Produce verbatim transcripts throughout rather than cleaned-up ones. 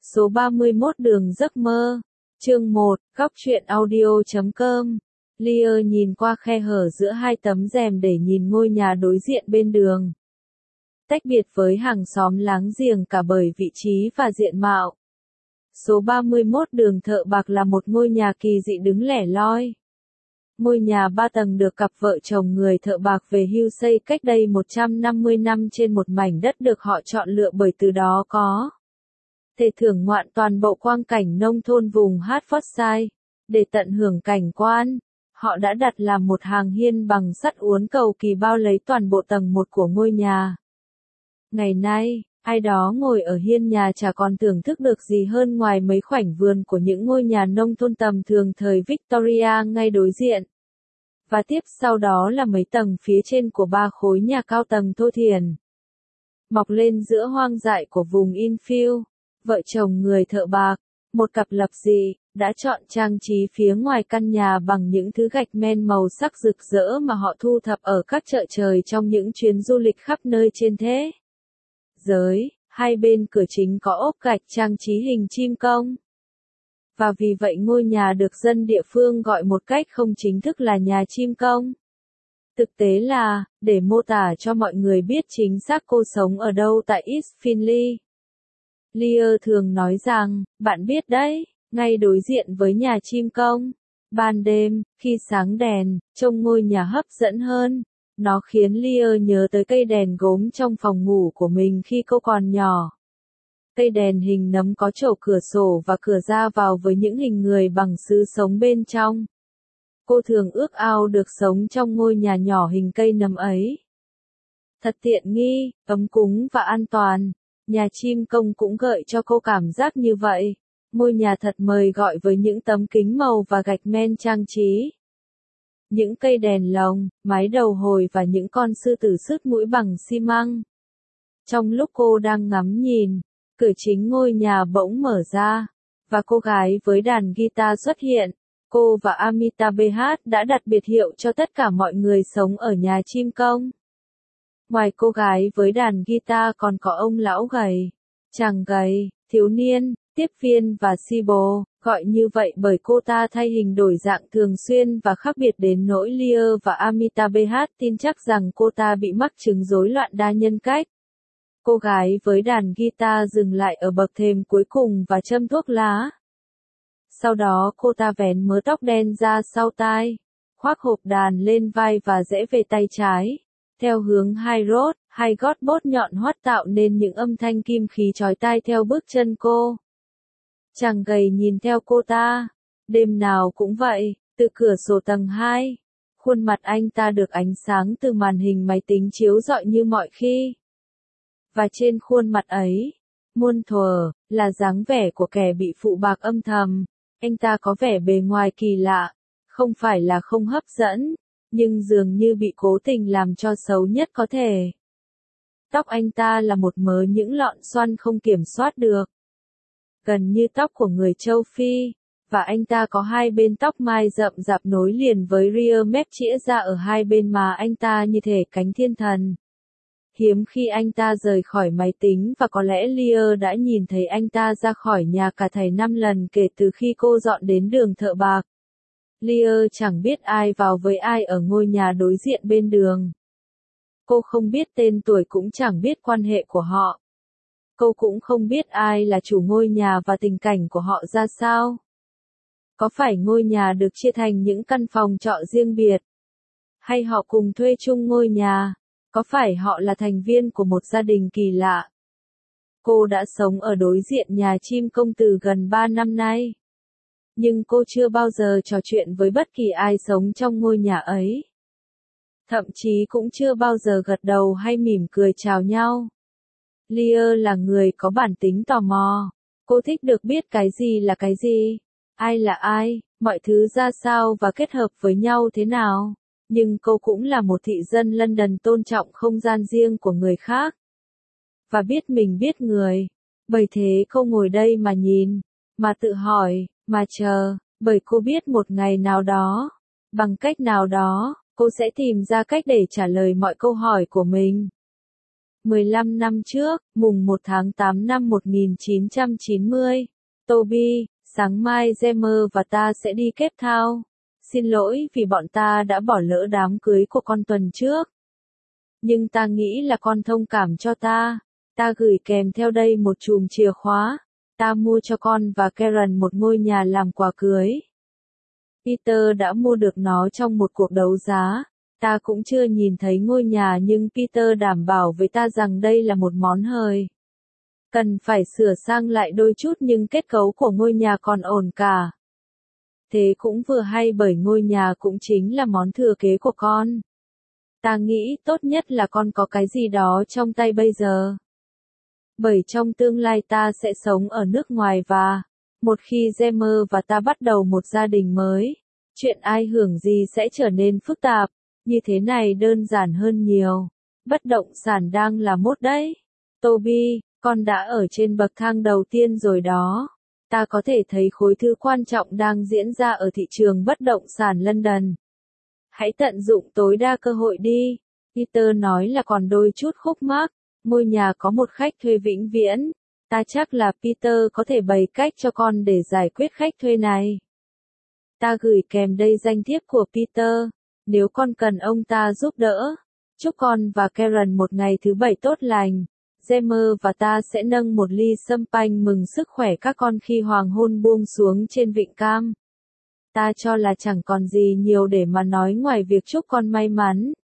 Số ba mươi mốt Đường giấc mơ. Chương một, góc truyện audio chấm com. Lear nhìn qua khe hở giữa hai tấm rèm để nhìn ngôi nhà đối diện bên đường. Tách biệt với hàng xóm láng giềng cả bởi vị trí và diện mạo. Số ba mươi mốt Đường Thợ Bạc là một ngôi nhà kỳ dị đứng lẻ loi. Ngôi nhà ba tầng được cặp vợ chồng người thợ bạc về hưu xây cách đây một trăm năm mươi năm trên một mảnh đất được họ chọn lựa bởi từ đó có thể thưởng ngoạn toàn bộ quang cảnh nông thôn vùng Hertfordshire. Để tận hưởng cảnh quan, họ đã đặt làm một hàng hiên bằng sắt uốn cầu kỳ bao lấy toàn bộ tầng một của ngôi nhà. Ngày nay, ai đó ngồi ở hiên nhà chả còn thưởng thức được gì hơn ngoài mấy khoảnh vườn của những ngôi nhà nông thôn tầm thường thời Victoria ngay đối diện. Và tiếp sau đó là mấy tầng phía trên của ba khối nhà cao tầng thô thiển. Mọc lên giữa hoang dại của vùng infield, vợ chồng người thợ bạc, một cặp lập dị, đã chọn trang trí phía ngoài căn nhà bằng những thứ gạch men màu sắc rực rỡ mà họ thu thập ở các chợ trời trong những chuyến du lịch khắp nơi trên thế giới. Hai bên cửa chính có ốp gạch trang trí hình chim công. Và vì vậy ngôi nhà được dân địa phương gọi một cách không chính thức là nhà chim công. Thực tế là, để mô tả cho mọi người biết chính xác cô sống ở đâu tại East Finley. Lear thường nói rằng, bạn biết đấy, ngay đối diện với nhà chim công. Ban đêm, khi sáng đèn, trông ngôi nhà hấp dẫn hơn. Nó khiến Lear nhớ tới cây đèn gốm trong phòng ngủ của mình khi cô còn nhỏ. Cây đèn hình nấm có chậu cửa sổ và cửa ra vào với những hình người bằng sứ sống bên trong. Cô thường ước ao được sống trong ngôi nhà nhỏ hình cây nấm ấy. Thật tiện nghi, ấm cúng và an toàn. Nhà chim công cũng gợi cho cô cảm giác như vậy. Ngôi nhà thật mời gọi với những tấm kính màu và gạch men trang trí. Những cây đèn lồng, mái đầu hồi và những con sư tử sứt mũi bằng xi măng. Trong lúc cô đang ngắm nhìn, cửa chính ngôi nhà bỗng mở ra, và cô gái với đàn guitar xuất hiện. Cô và Amitabh Bachchan đã đặt biệt hiệu cho tất cả mọi người sống ở nhà chim công. Ngoài cô gái với đàn guitar còn có ông lão gầy, chàng gầy, thiếu niên, tiếp viên và Sybil, gọi như vậy bởi cô ta thay hình đổi dạng thường xuyên và khác biệt đến nỗi Lear và Amitabh Bachchan tin chắc rằng cô ta bị mắc chứng rối loạn đa nhân cách. Cô gái với đàn guitar dừng lại ở bậc thềm cuối cùng và châm thuốc lá. Sau đó cô ta vén mớ tóc đen ra sau tai, khoác hộp đàn lên vai và rẽ về tay trái, theo hướng hai rốt, hai gót bốt nhọn hoắt tạo nên những âm thanh kim khí chói tai theo bước chân cô. Chàng gầy nhìn theo cô ta, đêm nào cũng vậy, từ cửa sổ tầng hai, khuôn mặt anh ta được ánh sáng từ màn hình máy tính chiếu rọi như mọi khi. Và trên khuôn mặt ấy, muôn thuở, là dáng vẻ của kẻ bị phụ bạc âm thầm. Anh ta có vẻ bề ngoài kỳ lạ, không phải là không hấp dẫn, nhưng dường như bị cố tình làm cho xấu nhất có thể. Tóc anh ta là một mớ những lọn xoăn không kiểm soát được, gần như tóc của người châu Phi, và anh ta có hai bên tóc mai rậm rạp nối liền với ria mép chĩa ra ở hai bên má anh ta như thể cánh thiên thần. Hiếm khi anh ta rời khỏi máy tính và có lẽ Lear đã nhìn thấy anh ta ra khỏi nhà cả thảy năm lần kể từ khi cô dọn đến đường thợ bạc. Lear chẳng biết ai vào với ai ở ngôi nhà đối diện bên đường. Cô không biết tên tuổi cũng chẳng biết quan hệ của họ. Cô cũng không biết ai là chủ ngôi nhà và tình cảnh của họ ra sao. Có phải ngôi nhà được chia thành những căn phòng trọ riêng biệt? Hay họ cùng thuê chung ngôi nhà? Có phải họ là thành viên của một gia đình kỳ lạ? Cô đã sống ở đối diện nhà chim công từ gần ba năm nay. Nhưng cô chưa bao giờ trò chuyện với bất kỳ ai sống trong ngôi nhà ấy. Thậm chí cũng chưa bao giờ gật đầu hay mỉm cười chào nhau. Lear là người có bản tính tò mò. Cô thích được biết cái gì là cái gì, ai là ai, mọi thứ ra sao và kết hợp với nhau thế nào. Nhưng cô cũng là một thị dân London tôn trọng không gian riêng của người khác. Và biết mình biết người. Bởi thế cô ngồi đây mà nhìn, mà tự hỏi, mà chờ, bởi cô biết một ngày nào đó, bằng cách nào đó, cô sẽ tìm ra cách để trả lời mọi câu hỏi của mình. mười lăm năm trước, mùng một tháng tám năm một nghìn chín trăm chín mươi. Toby, sáng mai Gemma và ta sẽ đi Cape Town. Xin lỗi vì bọn ta đã bỏ lỡ đám cưới của con tuần trước. Nhưng ta nghĩ là con thông cảm cho ta. Ta gửi kèm theo đây một chùm chìa khóa. Ta mua cho con và Karen một ngôi nhà làm quà cưới. Peter đã mua được nó trong một cuộc đấu giá. Ta cũng chưa nhìn thấy ngôi nhà nhưng Peter đảm bảo với ta rằng đây là một món hời. Cần phải sửa sang lại đôi chút nhưng kết cấu của ngôi nhà còn ổn cả. Thế cũng vừa hay bởi ngôi nhà cũng chính là món thừa kế của con. Ta nghĩ tốt nhất là con có cái gì đó trong tay bây giờ. Bởi trong tương lai ta sẽ sống ở nước ngoài và, một khi Gemma và ta bắt đầu một gia đình mới, chuyện ai hưởng gì sẽ trở nên phức tạp, như thế này đơn giản hơn nhiều. Bất động sản đang là mốt đấy. Toby, con đã ở trên bậc thang đầu tiên rồi đó. Ta có thể thấy khối thứ quan trọng đang diễn ra ở thị trường bất động sản London. Hãy tận dụng tối đa cơ hội đi. Peter nói là còn đôi chút khúc mắc. Ngôi nhà có một khách thuê vĩnh viễn. Ta chắc là Peter có thể bày cách cho con để giải quyết khách thuê này. Ta gửi kèm đây danh thiếp của Peter. Nếu con cần ông ta giúp đỡ. Chúc con và Karen một ngày thứ bảy tốt lành. Gemma và ta sẽ nâng một ly champagne mừng sức khỏe các con khi hoàng hôn buông xuống trên vịnh Cam. Ta cho là chẳng còn gì nhiều để mà nói ngoài việc chúc con may mắn.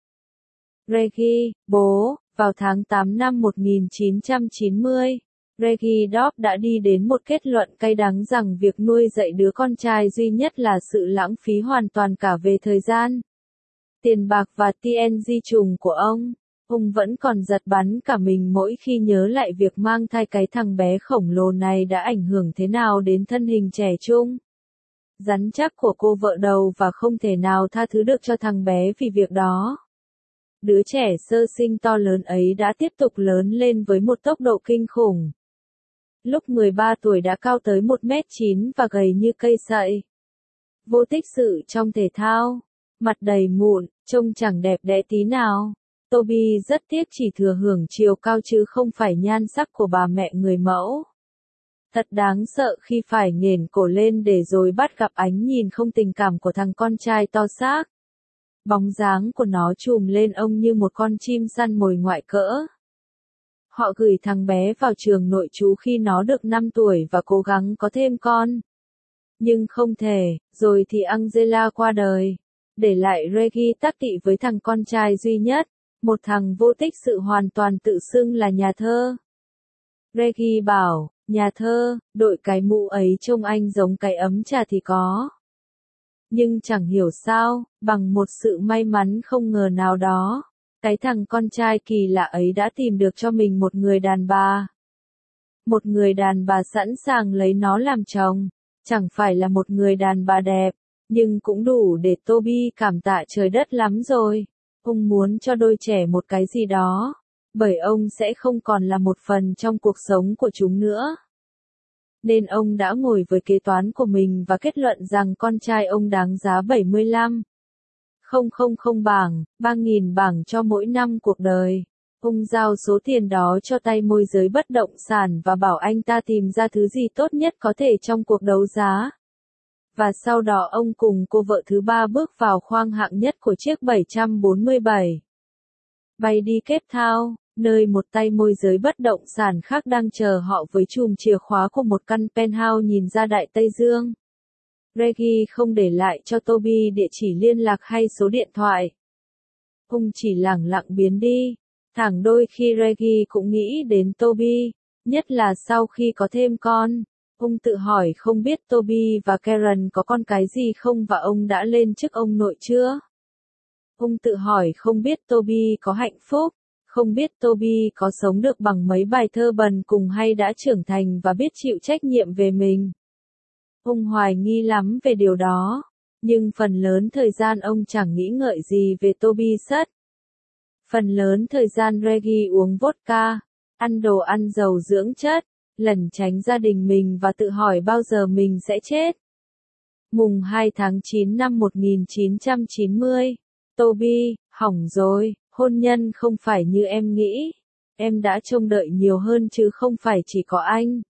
Reggie, bố, vào tháng tám năm một nghìn chín trăm chín mươi, Reggie Dobb đã đi đến một kết luận cay đắng rằng việc nuôi dạy đứa con trai duy nhất là sự lãng phí hoàn toàn cả về thời gian, tiền bạc và tê en giê trùng của ông. Ông vẫn còn giật bắn cả mình mỗi khi nhớ lại việc mang thai cái thằng bé khổng lồ này đã ảnh hưởng thế nào đến thân hình trẻ trung, rắn chắc của cô vợ đầu và không thể nào tha thứ được cho thằng bé vì việc đó. Đứa trẻ sơ sinh to lớn ấy đã tiếp tục lớn lên với một tốc độ kinh khủng. Lúc mười ba tuổi đã cao tới một mét chín và gầy như cây sậy. Vô tích sự trong thể thao, mặt đầy mụn, trông chẳng đẹp đẽ tí nào. Toby rất tiếc chỉ thừa hưởng chiều cao chứ không phải nhan sắc của bà mẹ người mẫu. Thật đáng sợ khi phải nghển cổ lên để rồi bắt gặp ánh nhìn không tình cảm của thằng con trai to xác. Bóng dáng của nó trùm lên ông như một con chim săn mồi ngoại cỡ. Họ gửi thằng bé vào trường nội trú khi nó được năm tuổi và cố gắng có thêm con. Nhưng không thể, rồi thì Angela qua đời, để lại Reggie tắc tị với thằng con trai duy nhất, một thằng vô tích sự hoàn toàn tự xưng là nhà thơ. Reggie bảo, nhà thơ, đội cái mũ ấy trông anh giống cái ấm trà thì có. Nhưng chẳng hiểu sao, bằng một sự may mắn không ngờ nào đó, cái thằng con trai kỳ lạ ấy đã tìm được cho mình một người đàn bà. Một người đàn bà sẵn sàng lấy nó làm chồng, chẳng phải là một người đàn bà đẹp, nhưng cũng đủ để Toby cảm tạ trời đất lắm rồi. Ông muốn cho đôi trẻ một cái gì đó, bởi ông sẽ không còn là một phần trong cuộc sống của chúng nữa. Nên ông đã ngồi với kế toán của mình và kết luận rằng con trai ông đáng giá bảy mươi lăm nghìn bảng, ba nghìn bảng cho mỗi năm cuộc đời. Ông giao số tiền đó cho tay môi giới bất động sản và bảo anh ta tìm ra thứ gì tốt nhất có thể trong cuộc đấu giá. Và sau đó ông cùng cô vợ thứ ba bước vào khoang hạng nhất của chiếc bảy trăm bốn mươi bảy. Bay đi Cape Town, nơi một tay môi giới bất động sản khác đang chờ họ với chùm chìa khóa của một căn penthouse nhìn ra Đại Tây Dương. Reggie không để lại cho Toby địa chỉ liên lạc hay số điện thoại. Ông chỉ lẳng lặng biến đi. Thẳng đôi khi Reggie cũng nghĩ đến Toby, nhất là sau khi có thêm con. Ông tự hỏi không biết Toby và Karen có con cái gì không và ông đã lên chức ông nội chưa? Ông tự hỏi không biết Toby có hạnh phúc, không biết Toby có sống được bằng mấy bài thơ bần cùng hay đã trưởng thành và biết chịu trách nhiệm về mình. Ông hoài nghi lắm về điều đó, nhưng phần lớn thời gian ông chẳng nghĩ ngợi gì về Toby sất. Phần lớn thời gian Reggie uống vodka, ăn đồ ăn giàu dưỡng chất, lẩn tránh gia đình mình và tự hỏi bao giờ mình sẽ chết. Mùng hai tháng chín năm một nghìn chín trăm chín mươi, Toby, hỏng rồi, hôn nhân không phải như em nghĩ. Em đã trông đợi nhiều hơn chứ không phải chỉ có anh.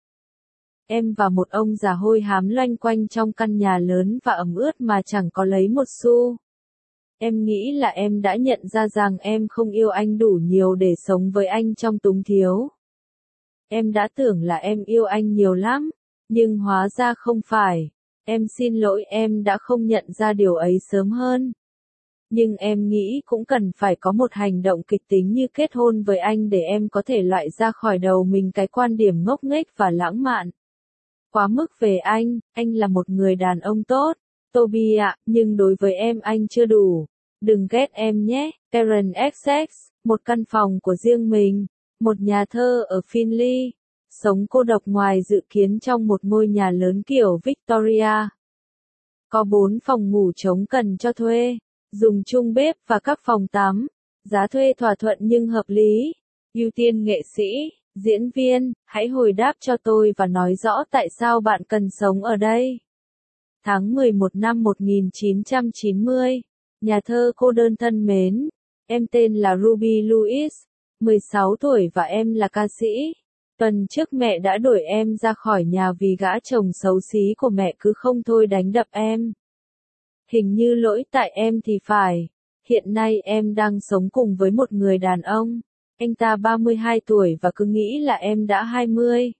Em và một ông già hôi hám loanh quanh trong căn nhà lớn và ẩm ướt mà chẳng có lấy một xu. Em nghĩ là em đã nhận ra rằng em không yêu anh đủ nhiều để sống với anh trong túng thiếu. Em đã tưởng là em yêu anh nhiều lắm, nhưng hóa ra không phải. Em xin lỗi, em đã không nhận ra điều ấy sớm hơn. Nhưng em nghĩ cũng cần phải có một hành động kịch tính như kết hôn với anh để em có thể loại ra khỏi đầu mình cái quan điểm ngốc nghếch và lãng mạn. Quá mức về anh, anh là một người đàn ông tốt, Toby ạ, nhưng đối với em anh chưa đủ. Đừng ghét em nhé, Karen ích ích, một căn phòng của riêng mình, một nhà thơ ở Finley, sống cô độc ngoài dự kiến trong một ngôi nhà lớn kiểu Victoria. Có bốn phòng ngủ trống cần cho thuê, dùng chung bếp và các phòng tắm, giá thuê thỏa thuận nhưng hợp lý. Ưu tiên nghệ sĩ, diễn viên, hãy hồi đáp cho tôi và nói rõ tại sao bạn cần sống ở đây. Tháng mười một năm một nghìn chín trăm chín mươi, nhà thơ cô đơn thân mến, em tên là Ruby Louise, mười sáu tuổi và em là ca sĩ. Tuần trước mẹ đã đuổi em ra khỏi nhà vì gã chồng xấu xí của mẹ cứ không thôi đánh đập em. Hình như lỗi tại em thì phải. Hiện nay em đang sống cùng với một người đàn ông. Anh ta ba mươi hai tuổi và cứ nghĩ là em đã hai mươi.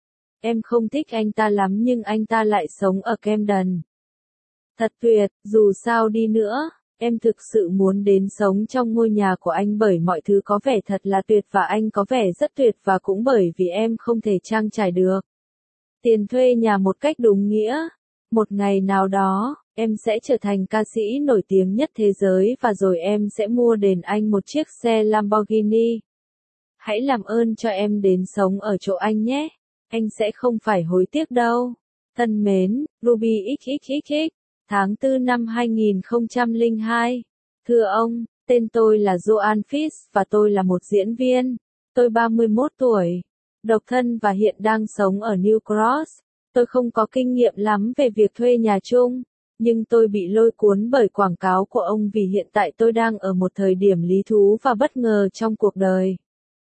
Em không thích anh ta lắm nhưng anh ta lại sống ở Camden. Thật tuyệt, dù sao đi nữa, em thực sự muốn đến sống trong ngôi nhà của anh bởi mọi thứ có vẻ thật là tuyệt và anh có vẻ rất tuyệt và cũng bởi vì em không thể trang trải được tiền thuê nhà một cách đúng nghĩa. Một ngày nào đó, em sẽ trở thành ca sĩ nổi tiếng nhất thế giới và rồi em sẽ mua đền anh một chiếc xe Lamborghini. Hãy làm ơn cho em đến sống ở chỗ anh nhé. Anh sẽ không phải hối tiếc đâu. Thân mến, Ruby ích ích ích ích, tháng tư năm hai nghìn không trăm lẻ hai. Thưa ông, tên tôi là Joan Fitz và tôi là một diễn viên. Tôi ba mươi mốt tuổi, độc thân và hiện đang sống ở New Cross. Tôi không có kinh nghiệm lắm về việc thuê nhà chung, nhưng tôi bị lôi cuốn bởi quảng cáo của ông vì hiện tại tôi đang ở một thời điểm lý thú và bất ngờ trong cuộc đời.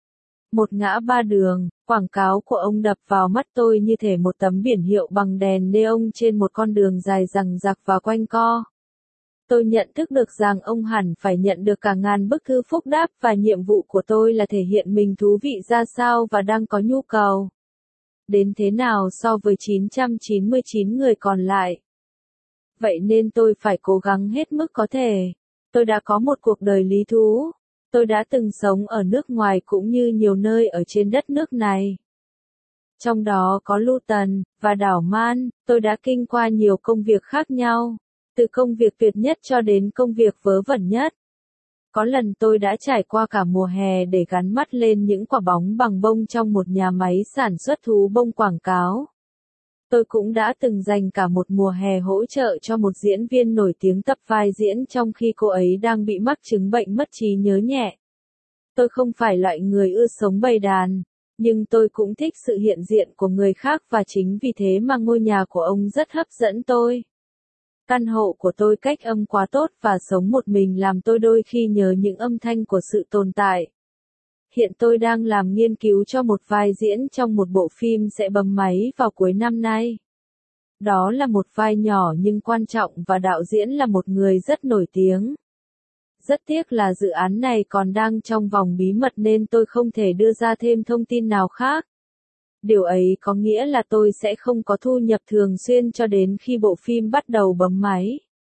Một ngã ba đường, quảng cáo của ông đập vào mắt tôi như thể một tấm biển hiệu bằng đèn neon trên một con đường dài dằng dặc và quanh co. Tôi nhận thức được rằng ông hẳn phải nhận được cả ngàn bức thư phúc đáp và nhiệm vụ của tôi là thể hiện mình thú vị ra sao và đang có nhu cầu đến thế nào so với chín trăm chín mươi chín người còn lại. Vậy nên tôi phải cố gắng hết mức có thể. Tôi đã có một cuộc đời lý thú. Tôi đã từng sống ở nước ngoài cũng như nhiều nơi ở trên đất nước này. Trong đó có Luton và đảo Man, tôi đã kinh qua nhiều công việc khác nhau, từ công việc tuyệt nhất cho đến công việc vớ vẩn nhất. Có lần tôi đã trải qua cả mùa hè để gắn mắt lên những quả bóng bằng bông trong một nhà máy sản xuất thú bông quảng cáo. Tôi cũng đã từng dành cả một mùa hè hỗ trợ cho một diễn viên nổi tiếng tập vai diễn trong khi cô ấy đang bị mắc chứng bệnh mất trí nhớ nhẹ. Tôi không phải loại người ưa sống bầy đàn, nhưng tôi cũng thích sự hiện diện của người khác và chính vì thế mà ngôi nhà của ông rất hấp dẫn tôi. Căn hộ của tôi cách âm quá tốt và sống một mình làm tôi đôi khi nhớ những âm thanh của sự tồn tại. Hiện tôi đang làm nghiên cứu cho một vai diễn trong một bộ phim sẽ bấm máy vào cuối năm nay. Đó là một vai nhỏ nhưng quan trọng và đạo diễn là một người rất nổi tiếng. Rất tiếc là dự án này còn đang trong vòng bí mật nên tôi không thể đưa ra thêm thông tin nào khác. Điều ấy có nghĩa là tôi sẽ không có thu nhập thường xuyên cho đến khi bộ phim bắt đầu bấm máy.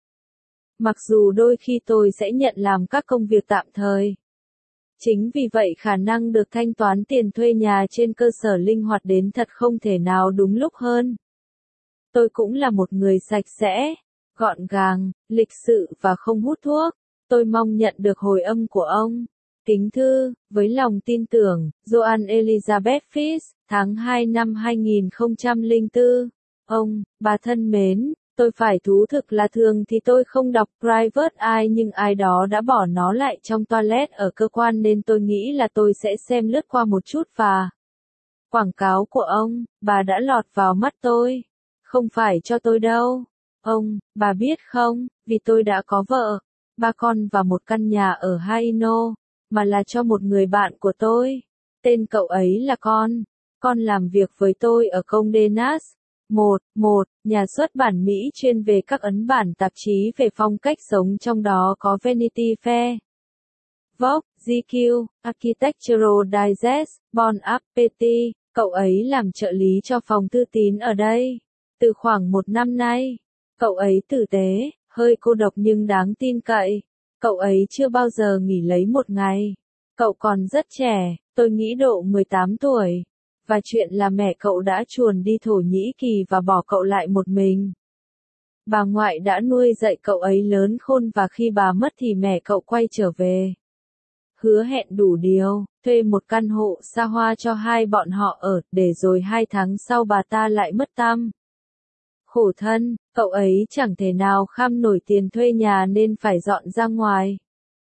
Mặc dù đôi khi tôi sẽ nhận làm các công việc tạm thời. Chính vì vậy khả năng được thanh toán tiền thuê nhà trên cơ sở linh hoạt đến thật không thể nào đúng lúc hơn. Tôi cũng là một người sạch sẽ, gọn gàng, lịch sự và không hút thuốc. Tôi mong nhận được hồi âm của ông. Kính thư, với lòng tin tưởng, Joan Elizabeth Fitz, tháng hai năm hai nghìn không trăm lẻ bốn. Ông, bà thân mến, tôi phải thú thực là thường thì tôi không đọc Private Eye nhưng ai đó đã bỏ nó lại trong toilet ở cơ quan nên tôi nghĩ là tôi sẽ xem lướt qua một chút và... Quảng cáo của ông, bà đã lọt vào mắt tôi. Không phải cho tôi đâu. Ông, bà biết không, vì tôi đã có vợ, ba con và một căn nhà ở Haino, mà là cho một người bạn của tôi. Tên cậu ấy là con. Con làm việc với tôi ở Condé Nast. một. một. Nhà xuất bản Mỹ chuyên về các ấn bản tạp chí về phong cách sống, trong đó có Vanity Fair, Vogue, giê quy, Architectural Digest, Bon Appetit. Cậu ấy làm trợ lý cho phòng thư tín ở đây từ khoảng một năm nay. Cậu ấy tử tế, hơi cô độc nhưng đáng tin cậy. Cậu ấy chưa bao giờ nghỉ lấy một ngày. Cậu còn rất trẻ, tôi nghĩ độ mười tám tuổi. Và chuyện là mẹ cậu đã chuồn đi Thổ Nhĩ Kỳ và bỏ cậu lại một mình. Bà ngoại đã nuôi dạy cậu ấy lớn khôn và khi bà mất thì mẹ cậu quay trở về. Hứa hẹn đủ điều, thuê một căn hộ xa hoa cho hai bọn họ ở, để rồi hai tháng sau bà ta lại mất tăm. Khổ thân, cậu ấy chẳng thể nào kham nổi tiền thuê nhà nên phải dọn ra ngoài.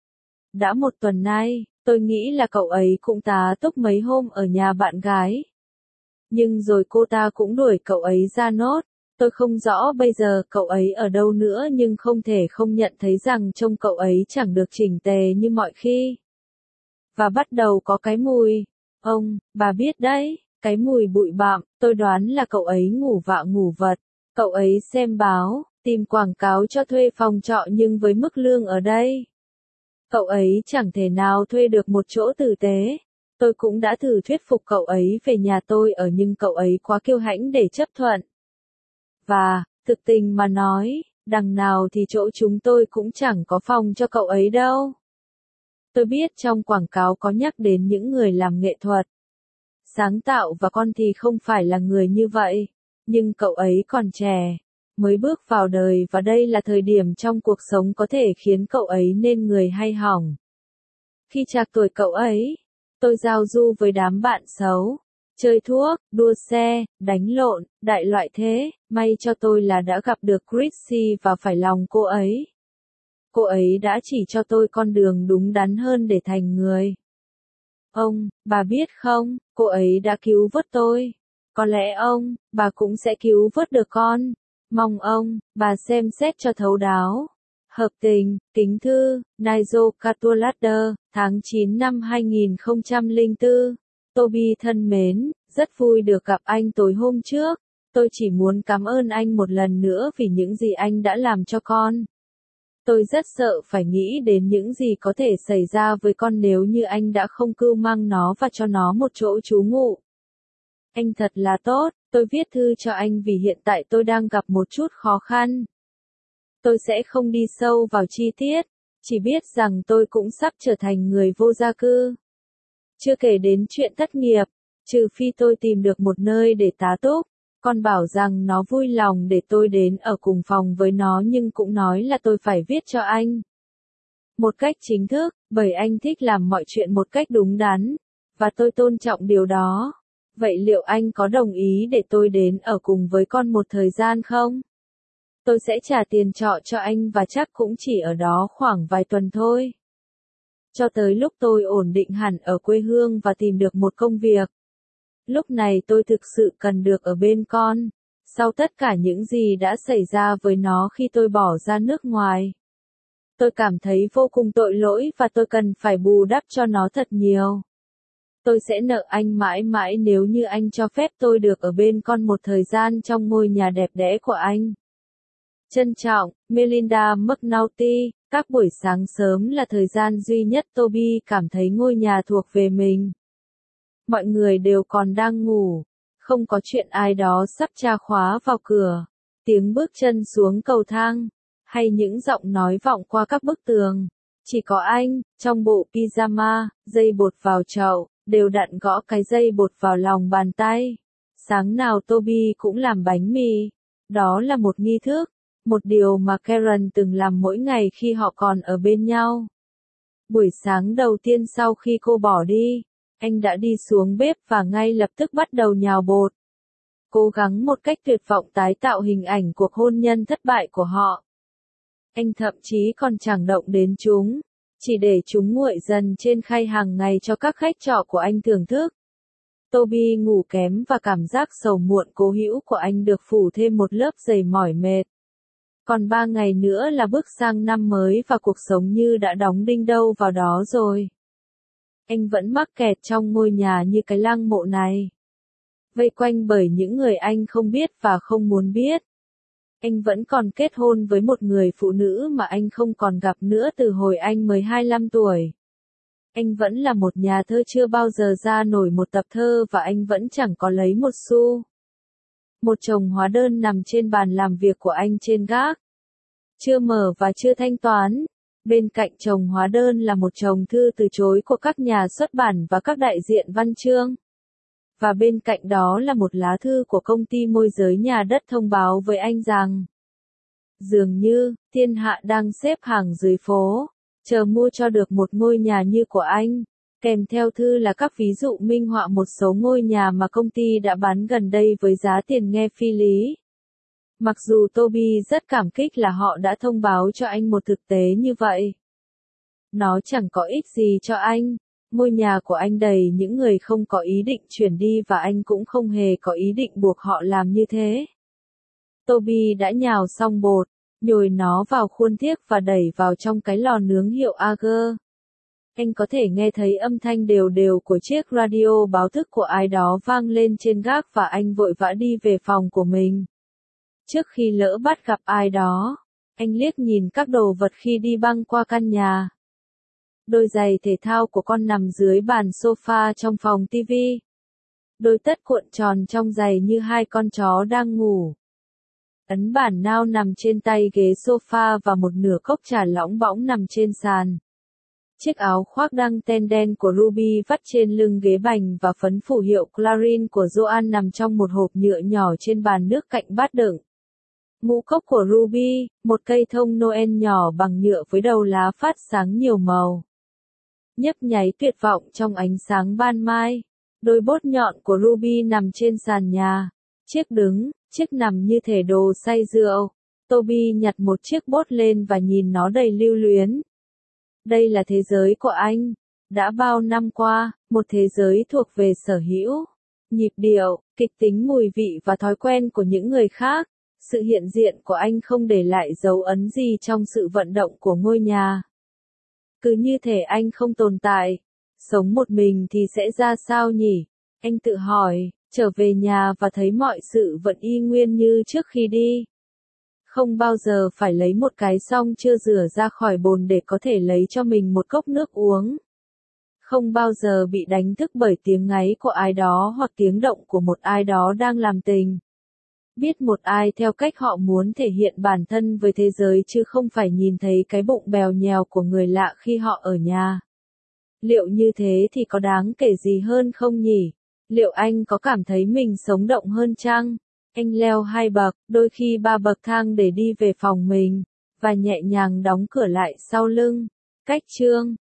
Đã một tuần nay, tôi nghĩ là cậu ấy cũng tá túc mấy hôm ở nhà bạn gái. Nhưng rồi cô ta cũng đuổi cậu ấy ra nốt. Tôi không rõ bây giờ cậu ấy ở đâu nữa nhưng không thể không nhận thấy rằng trông cậu ấy chẳng được chỉnh tề như mọi khi. Và bắt đầu có cái mùi. Ông, bà biết đấy, cái mùi bụi bặm. Tôi đoán là cậu ấy ngủ vạ ngủ vật. Cậu ấy xem báo, tìm quảng cáo cho thuê phòng trọ nhưng với mức lương ở đây, cậu ấy chẳng thể nào thuê được một chỗ tử tế. Tôi cũng đã thử thuyết phục cậu ấy về nhà tôi ở nhưng cậu ấy quá kiêu hãnh để chấp thuận. Và, thực tình mà nói, đằng nào thì chỗ chúng tôi cũng chẳng có phòng cho cậu ấy đâu. Tôi biết trong quảng cáo có nhắc đến những người làm nghệ thuật, sáng tạo và con thì không phải là người như vậy. Nhưng cậu ấy còn trẻ, mới bước vào đời và đây là thời điểm trong cuộc sống có thể khiến cậu ấy nên người hay hỏng. Khi trạc tuổi cậu ấy, tôi giao du với đám bạn xấu, chơi thuốc, đua xe, đánh lộn, đại loại thế. May cho tôi là đã gặp được Chrissy và phải lòng cô ấy. Cô ấy đã chỉ cho tôi con đường đúng đắn hơn để thành người. Ông, bà biết không, cô ấy đã cứu vớt tôi. Có lẽ ông, bà cũng sẽ cứu vớt được con. Mong ông, bà xem xét cho thấu đáo. Hợp tình, kính thư, Nigel Cadwallader, tháng chín năm hai nghìn không trăm lẻ bốn. Toby thân mến, rất vui được gặp anh tối hôm trước. Tôi chỉ muốn cảm ơn anh một lần nữa vì những gì anh đã làm cho con. Tôi rất sợ phải nghĩ đến những gì có thể xảy ra với con nếu như anh đã không cưu mang nó và cho nó một chỗ trú ngụ. Anh thật là tốt, tôi viết thư cho anh vì hiện tại tôi đang gặp một chút khó khăn. Tôi sẽ không đi sâu vào chi tiết, chỉ biết rằng tôi cũng sắp trở thành người vô gia cư. Chưa kể đến chuyện thất nghiệp, trừ phi tôi tìm được một nơi để tá túc. Con bảo rằng nó vui lòng để tôi đến ở cùng phòng với nó nhưng cũng nói là tôi phải viết cho anh một cách chính thức, bởi anh thích làm mọi chuyện một cách đúng đắn, và tôi tôn trọng điều đó. Vậy liệu anh có đồng ý để tôi đến ở cùng với con một thời gian không? Tôi sẽ trả tiền trọ cho anh và chắc cũng chỉ ở đó khoảng vài tuần thôi. Cho tới lúc tôi ổn định hẳn ở quê hương và tìm được một công việc. Lúc này tôi thực sự cần được ở bên con. Sau tất cả những gì đã xảy ra với nó khi tôi bỏ ra nước ngoài, tôi cảm thấy vô cùng tội lỗi và tôi cần phải bù đắp cho nó thật nhiều. Tôi sẽ nợ anh mãi mãi nếu như anh cho phép tôi được ở bên con một thời gian trong ngôi nhà đẹp đẽ của anh. Trân trọng, Melinda McNulty. Các buổi sáng sớm là thời gian duy nhất Toby cảm thấy ngôi nhà thuộc về mình. Mọi người đều còn đang ngủ, không có chuyện ai đó sắp tra khóa vào cửa, tiếng bước chân xuống cầu thang, hay những giọng nói vọng qua các bức tường. Chỉ có anh, trong bộ pyjama, dây bột vào chậu, đều đặn gõ cái dây bột vào lòng bàn tay. Sáng nào Toby cũng làm bánh mì. Đó là một nghi thức, một điều mà Karen từng làm mỗi ngày khi họ còn ở bên nhau. Buổi sáng đầu tiên sau khi cô bỏ đi, anh đã đi xuống bếp và ngay lập tức bắt đầu nhào bột. Cố gắng một cách tuyệt vọng tái tạo hình ảnh cuộc hôn nhân thất bại của họ. Anh thậm chí còn chẳng động đến chúng, chỉ để chúng nguội dần trên khay hàng ngày cho các khách trọ của anh thưởng thức. Toby ngủ kém và cảm giác sầu muộn cố hữu của anh được phủ thêm một lớp dày mỏi mệt. Còn ba ngày nữa là bước sang năm mới và cuộc sống như đã đóng đinh đâu vào đó rồi. Anh vẫn mắc kẹt trong ngôi nhà như cái lăng mộ này. Vây quanh bởi những người anh không biết và không muốn biết. Anh vẫn còn kết hôn với một người phụ nữ mà anh không còn gặp nữa từ hồi anh mới hai mươi lăm tuổi. Anh vẫn là một nhà thơ chưa bao giờ ra nổi một tập thơ và anh vẫn chẳng có lấy một xu. Một chồng hóa đơn nằm trên bàn làm việc của anh trên gác. Chưa mở và chưa thanh toán. Bên cạnh chồng hóa đơn là một chồng thư từ chối của các nhà xuất bản và các đại diện văn chương. Và bên cạnh đó là một lá thư của công ty môi giới nhà đất thông báo với anh rằng dường như, thiên hạ đang xếp hàng dưới phố, chờ mua cho được một ngôi nhà như của anh. Kèm theo thư là các ví dụ minh họa một số ngôi nhà mà công ty đã bán gần đây với giá tiền nghe phi lý. Mặc dù Toby rất cảm kích là họ đã thông báo cho anh một thực tế như vậy. Nó chẳng có ích gì cho anh. Ngôi nhà của anh đầy những người không có ý định chuyển đi và anh cũng không hề có ý định buộc họ làm như thế. Toby đã nhào xong bột, nhồi nó vào khuôn thiếc và đẩy vào trong cái lò nướng hiệu Ager. Anh có thể nghe thấy âm thanh đều đều của chiếc radio báo thức của ai đó vang lên trên gác và anh vội vã đi về phòng của mình. Trước khi lỡ bắt gặp ai đó, anh liếc nhìn các đồ vật khi đi băng qua căn nhà. Đôi giày thể thao của con nằm dưới bàn sofa trong phòng tivi. Đôi tất cuộn tròn trong giày như hai con chó đang ngủ. Ấn bản nao nằm trên tay ghế sofa và một nửa cốc trà lõng bõng nằm trên sàn. Chiếc áo khoác đăng ten đen của Ruby vắt trên lưng ghế bành và phấn phủ hiệu Clarin của Joan nằm trong một hộp nhựa nhỏ trên bàn nước cạnh bát đựng. Ngũ cốc của Ruby, một cây thông Noel nhỏ bằng nhựa với đầu lá phát sáng nhiều màu. Nhấp nháy tuyệt vọng trong ánh sáng ban mai. Đôi bốt nhọn của Ruby nằm trên sàn nhà. Chiếc đứng, chiếc nằm như thể đồ say rượu. Toby nhặt một chiếc bốt lên và nhìn nó đầy lưu luyến. Đây là thế giới của anh. Đã bao năm qua, một thế giới thuộc về sở hữu. Nhịp điệu, kịch tính mùi vị và thói quen của những người khác. Sự hiện diện của anh không để lại dấu ấn gì trong sự vận động của ngôi nhà. Cứ như thể anh không tồn tại. Sống một mình thì sẽ ra sao nhỉ? Anh tự hỏi, trở về nhà và thấy mọi sự vẫn y nguyên như trước khi đi. Không bao giờ phải lấy một cái xong chưa rửa ra khỏi bồn để có thể lấy cho mình một cốc nước uống. Không bao giờ bị đánh thức bởi tiếng ngáy của ai đó hoặc tiếng động của một ai đó đang làm tình. Biết một ai theo cách họ muốn thể hiện bản thân với thế giới chứ không phải nhìn thấy cái bụng bèo nhèo của người lạ khi họ ở nhà. Liệu như thế thì có đáng kể gì hơn không nhỉ? Liệu anh có cảm thấy mình sống động hơn chăng? Anh leo hai bậc, đôi khi ba bậc thang để đi về phòng mình, và nhẹ nhàng đóng cửa lại sau lưng. Cách chương